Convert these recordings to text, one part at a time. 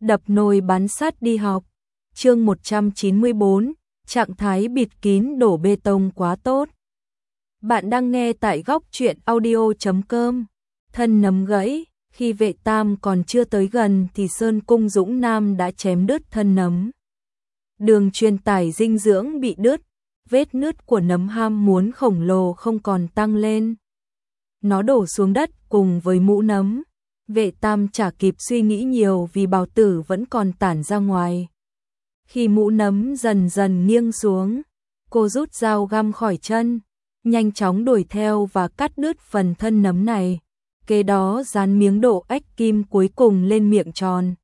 đập nồi bán sắt đi học. Chương 194, trạng thái bịt kín đổ bê tông quá tốt. Bạn đang nghe tại góc truyện audio.com. Thân nấm gãy, khi Vệ Tam còn chưa tới gần thì Sơn Cung Dũng Nam đã chém đứt thân nấm. Đường truyền tải dinh dưỡng bị đứt, vết nứt của nấm ham muốn khổng lồ không còn tăng lên. Nó đổ xuống đất cùng với mũ nấm. Vệ Tam chả kịp suy nghĩ nhiều vì bào tử vẫn còn tản ra ngoài. Khi mũ nấm dần dần nghiêng xuống, cô rút dao găm khỏi chân, nhanh chóng đuổi theo và cắt đứt phần thân nấm này. Kế đó dán miếng độ ếch kim cuối cùng lên miệng tròn,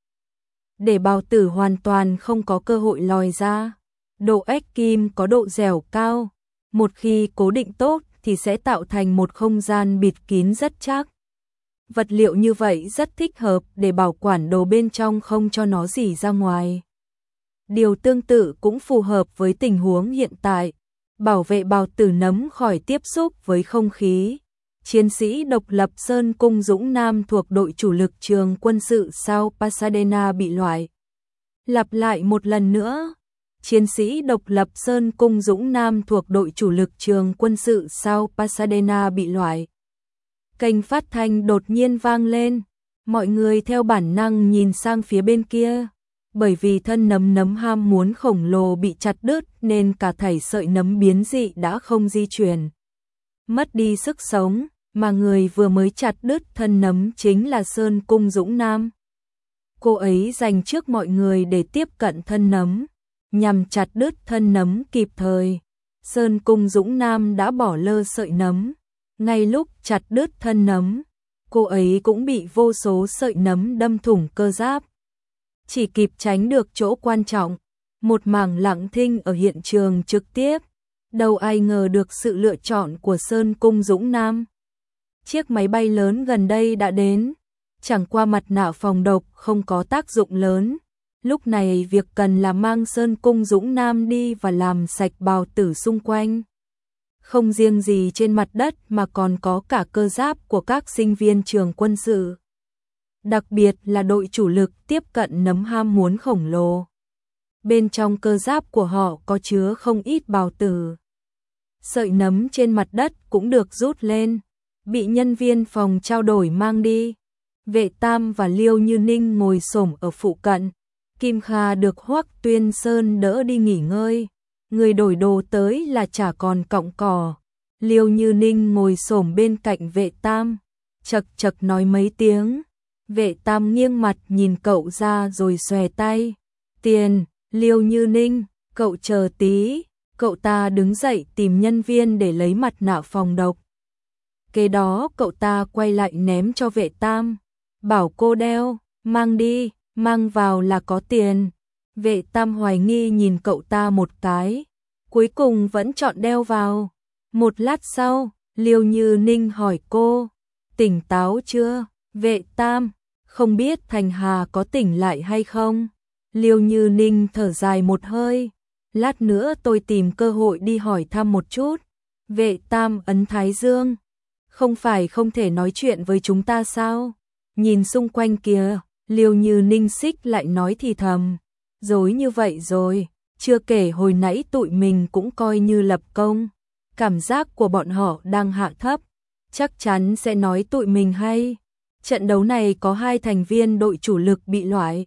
để bào tử hoàn toàn không có cơ hội lòi ra. Độ ếch kim có độ dẻo cao, một khi cố định tốt thì sẽ tạo thành một không gian bịt kín rất chắc. Vật liệu như vậy rất thích hợp để bảo quản đồ bên trong không cho nó rỉ ra ngoài. Điều tương tự cũng phù hợp với tình huống hiện tại, bảo vệ bào tử nấm khỏi tiếp xúc với không khí. Chiến sĩ độc lập Sơn Cung Dũng Nam thuộc đội chủ lực trường quân sự South Pasadena bị loại. Lặp lại một lần nữa. Chiến sĩ độc lập Sơn Cung Dũng Nam thuộc đội chủ lực trường quân sự South Pasadena bị loại. Kênh phát thanh đột nhiên vang lên. Mọi người theo bản năng nhìn sang phía bên kia. Bởi vì thân nấm ham muốn khổng lồ bị chặt đứt nên cả thảy sợi nấm biến dị đã không di chuyển, mất đi sức sống, mà người vừa mới chặt đứt thân nấm chính là Sơn Cung Dũng Nam. Cô ấy giành trước mọi người để tiếp cận thân nấm, nhằm chặt đứt thân nấm kịp thời. Sơn Cung Dũng Nam đã bỏ lơ sợi nấm. Ngay lúc chặt đứt thân nấm, cô ấy cũng bị vô số sợi nấm đâm thủng cơ giáp. Chỉ kịp tránh được chỗ quan trọng, một mảng lặng thinh ở hiện trường trực tiếp. Đâu ai ngờ được sự lựa chọn của Sơn Cung Dũng Nam. Chiếc máy bay lớn gần đây đã đến, chẳng qua mặt nạ phòng độc không có tác dụng lớn. Lúc này việc cần là mang Sơn Cung Dũng Nam đi và làm sạch bào tử xung quanh. Không riêng gì trên mặt đất mà còn có cả cơ giáp của các sinh viên trường quân sự. Đặc biệt là đội chủ lực tiếp cận nấm ham muốn khổng lồ. Bên trong cơ giáp của họ có chứa không ít bào tử. Sợi nấm trên mặt đất cũng được rút lên, bị nhân viên phòng trao đổi mang đi. Vệ Tam và Liêu Như Ninh ngồi xổm ở phụ cận. Kim Kha được Hoắc Tuyên Sơn đỡ đi nghỉ ngơi. Người đổi đồ tới là chả còn cọng cỏ. Liêu Như Ninh ngồi xổm bên cạnh Vệ Tam, chật chật nói mấy tiếng. Vệ Tam nghiêng mặt nhìn cậu ra rồi xòe tay. Tiền, Liêu Như Ninh, cậu chờ tí. Cậu ta đứng dậy tìm nhân viên để lấy mặt nạ phòng độc. Kế đó cậu ta quay lại ném cho Vệ Tam, bảo cô đeo, mang đi, mang vào là có tiền. Vệ Tam hoài nghi nhìn cậu ta một cái, cuối cùng vẫn chọn đeo vào. Một lát sau, Liêu Như Ninh hỏi cô, tỉnh táo chưa? Vệ Tam, không biết Thành Hà có tỉnh lại hay không? Liêu Như Ninh thở dài một hơi, lát nữa tôi tìm cơ hội đi hỏi thăm một chút. Vệ Tam ấn thái dương, không phải không thể nói chuyện với chúng ta sao? Nhìn xung quanh kìa. Liêu Như Ninh xích lại nói thì thầm, dối như vậy rồi, chưa kể hồi nãy tụi mình cũng coi như lập công. Cảm giác của bọn họ đang hạ thấp, chắc chắn sẽ nói tụi mình hay. Trận đấu này có 2 thành viên đội chủ lực bị loại.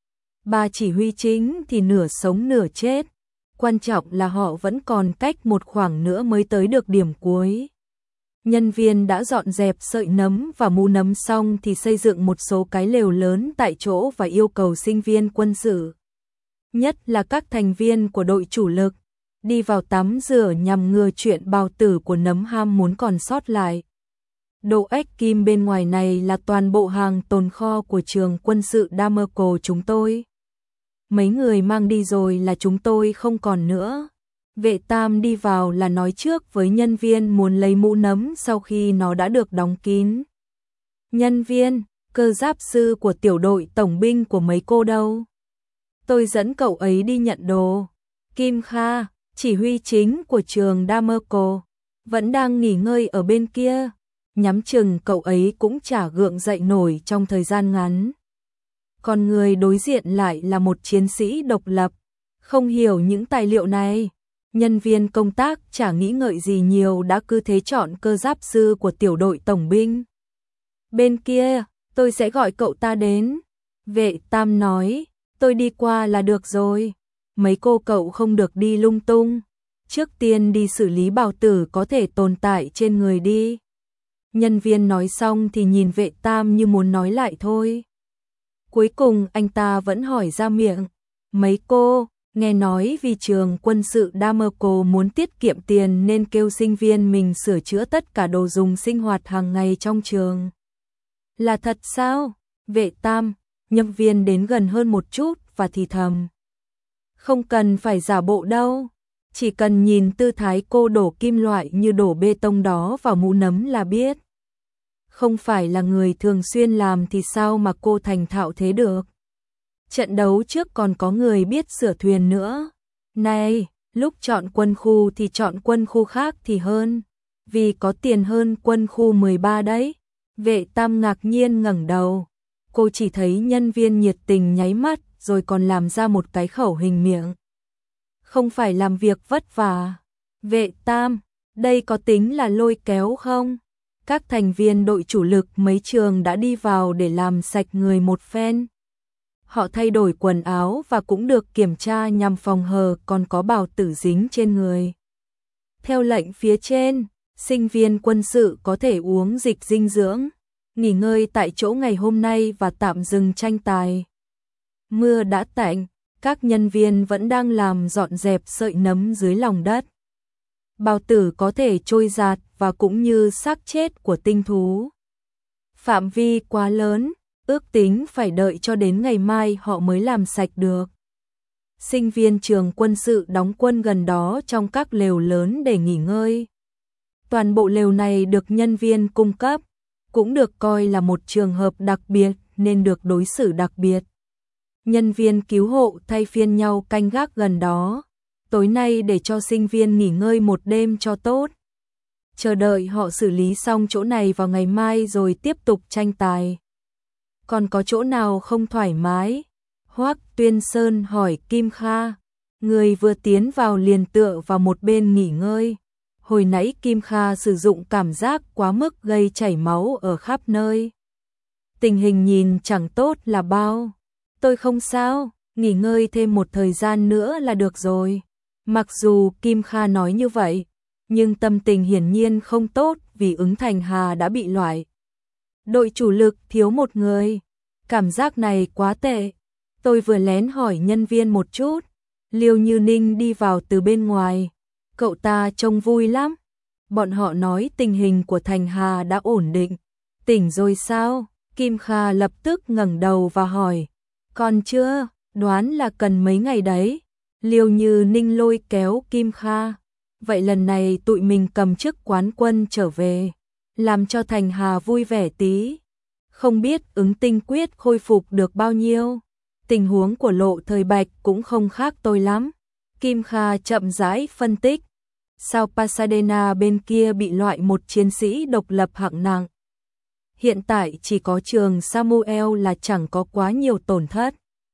3 chỉ huy chính thì nửa sống nửa chết. Quan trọng là họ vẫn còn cách một khoảng nữa mới tới được điểm cuối. Nhân viên đã dọn dẹp sợi nấm và mũ nấm xong thì xây dựng một số cái lều lớn tại chỗ và yêu cầu sinh viên quân sự, nhất là các thành viên của đội chủ lực, đi vào tắm rửa nhằm ngừa chuyện bào tử của nấm ham muốn còn sót lại. Độ ếch kim bên ngoài này là toàn bộ hàng tồn kho của trường quân sự Damerco chúng tôi. Mấy người mang đi rồi là chúng tôi không còn nữa. Vệ Tam đi vào là nói trước với nhân viên muốn lấy mũ nấm sau khi nó đã được đóng kín. Nhân viên, cơ giáp sư của tiểu đội tổng binh của mấy cô đâu? Tôi dẫn cậu ấy đi nhận đồ. Kim Kha, chỉ huy chính của trường Damerco, vẫn đang nghỉ ngơi ở bên kia. Nhắm chừng cậu ấy cũng chả gượng dậy nổi trong thời gian ngắn. còn người đối diện lại là một chiến sĩ độc lập. Không hiểu những tài liệu này, nhân viên công tác chả nghĩ ngợi gì nhiều đã cứ thế chọn cơ giáp sư của tiểu đội tổng binh. Bên kia, tôi sẽ gọi cậu ta đến. Vệ Tam nói, tôi đi qua là được rồi. Mấy cô cậu không được đi lung tung. Trước tiên đi xử lý bào tử có thể tồn tại trên người đi. Nhân viên nói xong thì nhìn Vệ Tam như muốn nói lại thôi. Cuối cùng anh ta vẫn hỏi ra miệng. Mấy cô, nghe nói vì trường quân sự Damerco muốn tiết kiệm tiền nên kêu sinh viên mình sửa chữa tất cả đồ dùng sinh hoạt hàng ngày trong trường. Là thật sao? Vệ Tam, nhân viên đến gần hơn một chút và thì thầm. Không cần phải giả bộ đâu. Chỉ cần nhìn tư thái cô đổ kim loại như đổ bê tông đó vào mũ nấm là biết. Không phải là người thường xuyên làm thì sao mà cô thành thạo thế được. Trận đấu trước còn có người biết sửa thuyền nữa. Này, lúc chọn quân khu thì chọn quân khu khác thì hơn. Vì có tiền hơn quân khu 13 đấy. Vệ Tam ngạc nhiên ngẩng đầu. Cô chỉ thấy nhân viên nhiệt tình nháy mắt rồi còn làm ra một cái khẩu hình miệng. Không phải làm việc vất vả. Vệ Tam, đây có tính là lôi kéo không? Các thành viên đội chủ lực mấy trường đã đi vào để làm sạch người một phen. Họ thay đổi quần áo và cũng được kiểm tra nhằm phòng hờ còn có bào tử dính trên người. Theo lệnh phía trên, sinh viên quân sự có thể uống dịch dinh dưỡng, nghỉ ngơi tại chỗ ngày hôm nay và tạm dừng tranh tài. Mưa đã tạnh, các nhân viên vẫn đang làm dọn dẹp sợi nấm dưới lòng đất. Bào tử có thể trôi giạt và cũng như xác chết của tinh thú. Phạm vi quá lớn, ước tính phải đợi cho đến ngày mai họ mới làm sạch được. Sinh viên trường quân sự đóng quân gần đó trong các lều lớn để nghỉ ngơi. Toàn bộ lều này được nhân viên cung cấp, cũng được coi là một trường hợp đặc biệt nên được đối xử đặc biệt. Nhân viên cứu hộ thay phiên nhau canh gác gần đó, tối nay để cho sinh viên nghỉ ngơi một đêm cho tốt. Chờ đợi họ xử lý xong chỗ này vào ngày mai rồi tiếp tục tranh tài. Còn có chỗ nào không thoải mái? Hoắc Tuyên Sơn hỏi Kim Kha. Người vừa tiến vào liền tựa vào một bên nghỉ ngơi. Hồi nãy Kim Kha sử dụng cảm giác quá mức gây chảy máu ở khắp nơi. Tình hình nhìn chẳng tốt là bao. Tôi không sao, nghỉ ngơi thêm một thời gian nữa là được rồi. Mặc dù Kim Kha nói như vậy, nhưng tâm tình hiển nhiên không tốt vì Ứng Thành Hà đã bị loại. Đội chủ lực thiếu một người. Cảm giác này quá tệ. Tôi vừa lén hỏi nhân viên một chút. Liêu Như Ninh đi vào từ bên ngoài. Cậu ta trông vui lắm. Bọn họ nói tình hình của Thành Hà đã ổn định. Tỉnh rồi sao? Kim Kha lập tức ngẩng đầu và hỏi. Còn chưa, đoán là cần mấy ngày đấy. Liêu Như Ninh lôi kéo Kim Kha. Vậy lần này tụi mình cầm chức quán quân trở về, làm cho Thành Hà vui vẻ tí. Không biết Ứng Tinh Quyết khôi phục được bao nhiêu. Tình huống của Lộ Thời Bạch cũng không khác tôi lắm. Kim Kha chậm rãi phân tích. Sao Pasadena bên kia bị loại một chiến sĩ độc lập hạng nặng. Hiện tại chỉ có trường Samuel là chẳng có quá nhiều tổn thất.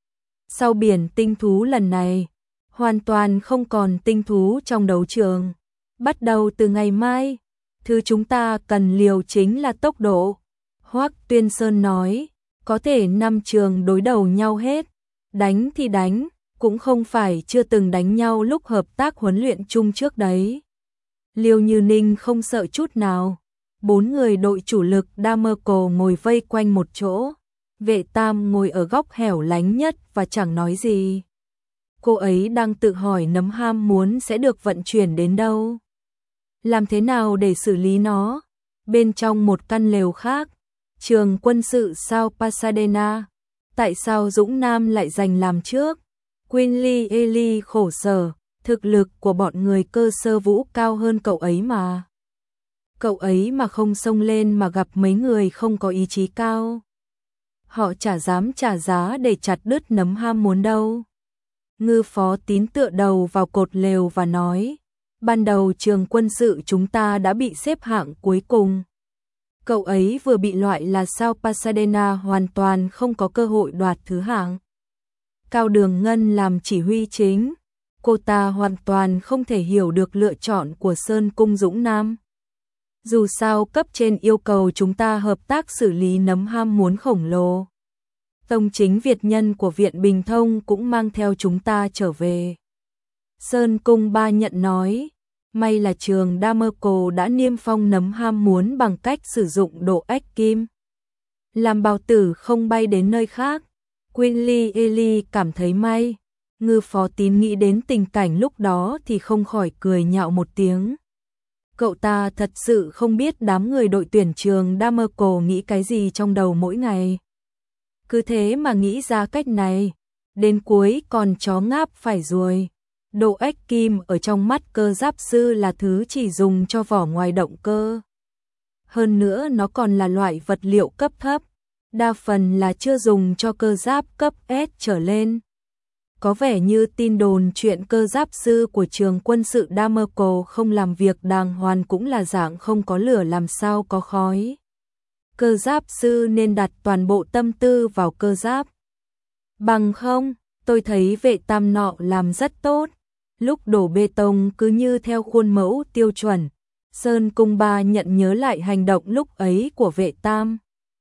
Sau biển tinh thú lần này, hoàn toàn không còn tinh thú trong đấu trường. Bắt đầu từ ngày mai, thứ chúng ta cần liều chính là tốc độ. Hoắc Tuyên Sơn nói, có thể 5 trường đối đầu nhau hết. Đánh thì đánh, cũng không phải chưa từng đánh nhau lúc hợp tác huấn luyện chung trước đấy. Liêu Như Ninh không sợ chút nào. 4 người đội chủ lực Damerco ngồi vây quanh một chỗ. Vệ Tam ngồi ở góc hẻo lánh nhất và chẳng nói gì. Cô ấy đang tự hỏi nấm ham muốn sẽ được vận chuyển đến đâu. Làm thế nào để xử lý nó? Bên trong một căn lều khác, trường quân sự sao Pasadena. Tại sao Dũng Nam lại giành làm trước? Quincy Eli khổ sở, thực lực của bọn người cơ sơ vũ cao hơn cậu ấy mà. Cậu ấy mà không xông lên mà gặp mấy người không có ý chí cao. Họ chả dám trả giá để chặt đứt nấm ham muốn đâu. Ngư Phó Tín tựa đầu vào cột lều và nói, ban đầu trường quân sự chúng ta đã bị xếp hạng cuối cùng. Cậu ấy vừa bị loại là sao Pasadena hoàn toàn không có cơ hội đoạt thứ hạng. Cao Đường Ngân làm chỉ huy chính, cô ta hoàn toàn không thể hiểu được lựa chọn của Sơn Cung Dũng Nam. Dù sao cấp trên yêu cầu chúng ta hợp tác xử lý nấm ham muốn khổng lồ. Tông chính Việt nhân của Viện Bình Thông cũng mang theo chúng ta trở về. Sơn Cung Ba nhận nói, may là trường Damerco đã niêm phong nấm ham muốn bằng cách sử dụng độ ách kim, làm bào tử không bay đến nơi khác. Quinly Eli cảm thấy may. Ngư Phó Tín nghĩ đến tình cảnh lúc đó thì không khỏi cười nhạo một tiếng. Cậu ta thật sự không biết đám người đội tuyển trường Damerco nghĩ cái gì trong đầu mỗi ngày. Cứ thế mà nghĩ ra cách này, đến cuối còn chó ngáp phải ruồi. Độ ách kim ở trong mắt cơ giáp sư là thứ chỉ dùng cho vỏ ngoài động cơ. Hơn nữa nó còn là loại vật liệu cấp thấp, đa phần là chưa dùng cho cơ giáp cấp S trở lên. Có vẻ như tin đồn chuyện cơ giáp sư của trường quân sự Damerco không làm việc đàng hoàng cũng là dạng không có lửa làm sao có khói. Cơ giáp sư nên đặt toàn bộ tâm tư vào cơ giáp. Bằng không, tôi thấy vệ tam nọ làm rất tốt. Lúc đổ bê tông cứ như theo khuôn mẫu tiêu chuẩn. Sơn Cung Ba nhận nhớ lại hành động lúc ấy của vệ tam.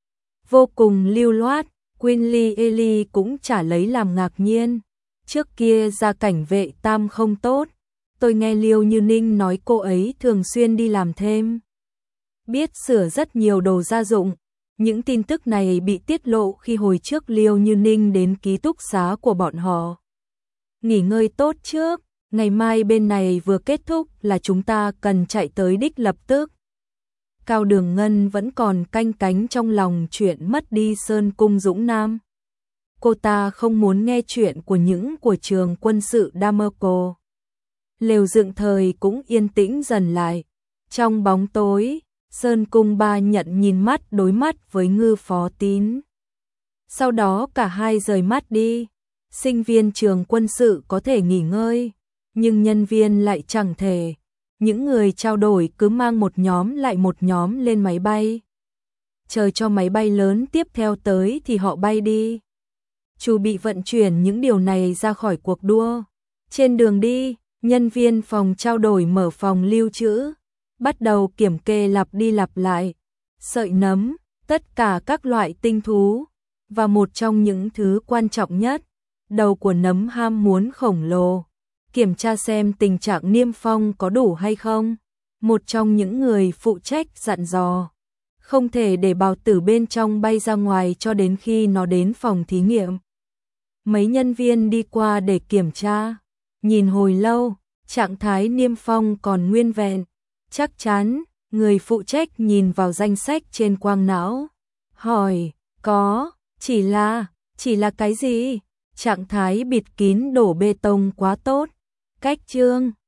Vô cùng lưu loát, Quinly Eli cũng chả lấy làm ngạc nhiên. Trước kia gia cảnh vệ tam không tốt. Tôi nghe Liêu Như Ninh nói cô ấy thường xuyên đi làm thêm, biết sửa rất nhiều đồ gia dụng. Những tin tức này bị tiết lộ khi hồi trước Liêu Như Ninh đến ký túc xá của bọn họ. Nghỉ ngơi tốt trước, ngày mai bên này vừa kết thúc là chúng ta cần chạy tới đích lập tức. Cao Đường Ngân vẫn còn canh cánh trong lòng chuyện mất đi Sơn Cung Dũng Nam. Cô ta không muốn nghe chuyện của những của trường quân sự Damerco. Lều dựng thời cũng yên tĩnh dần lại. Trong bóng tối, Sơn Cung Ba nhận nhìn mắt đối mắt với Ngư Phó Tín. Sau đó cả hai rời mắt đi. Sinh viên trường quân sự có thể nghỉ ngơi, nhưng nhân viên lại chẳng thể. Những người trao đổi cứ mang một nhóm lại một nhóm lên máy bay. Chờ cho máy bay lớn tiếp theo tới thì họ bay đi. Chu bị vận chuyển những điều này ra khỏi cuộc đua. Trên đường đi, nhân viên phòng trao đổi mở phòng lưu trữ, bắt đầu kiểm kê lặp đi lặp lại. Sợi nấm, tất cả các loại tinh thú, và một trong những thứ quan trọng nhất, đầu của nấm ham muốn khổng lồ. Kiểm tra xem tình trạng niêm phong có đủ hay không. Một trong những người phụ trách dặn dò, không thể để bào tử bên trong bay ra ngoài cho đến khi nó đến phòng thí nghiệm. Mấy nhân viên đi qua để kiểm tra, nhìn hồi lâu, trạng thái niêm phong còn nguyên vẹn. Chắc chắn, người phụ trách nhìn vào danh sách trên quang não, hỏi, có, chỉ là cái gì? Trạng thái bịt kín đổ bê tông quá tốt. Cách chương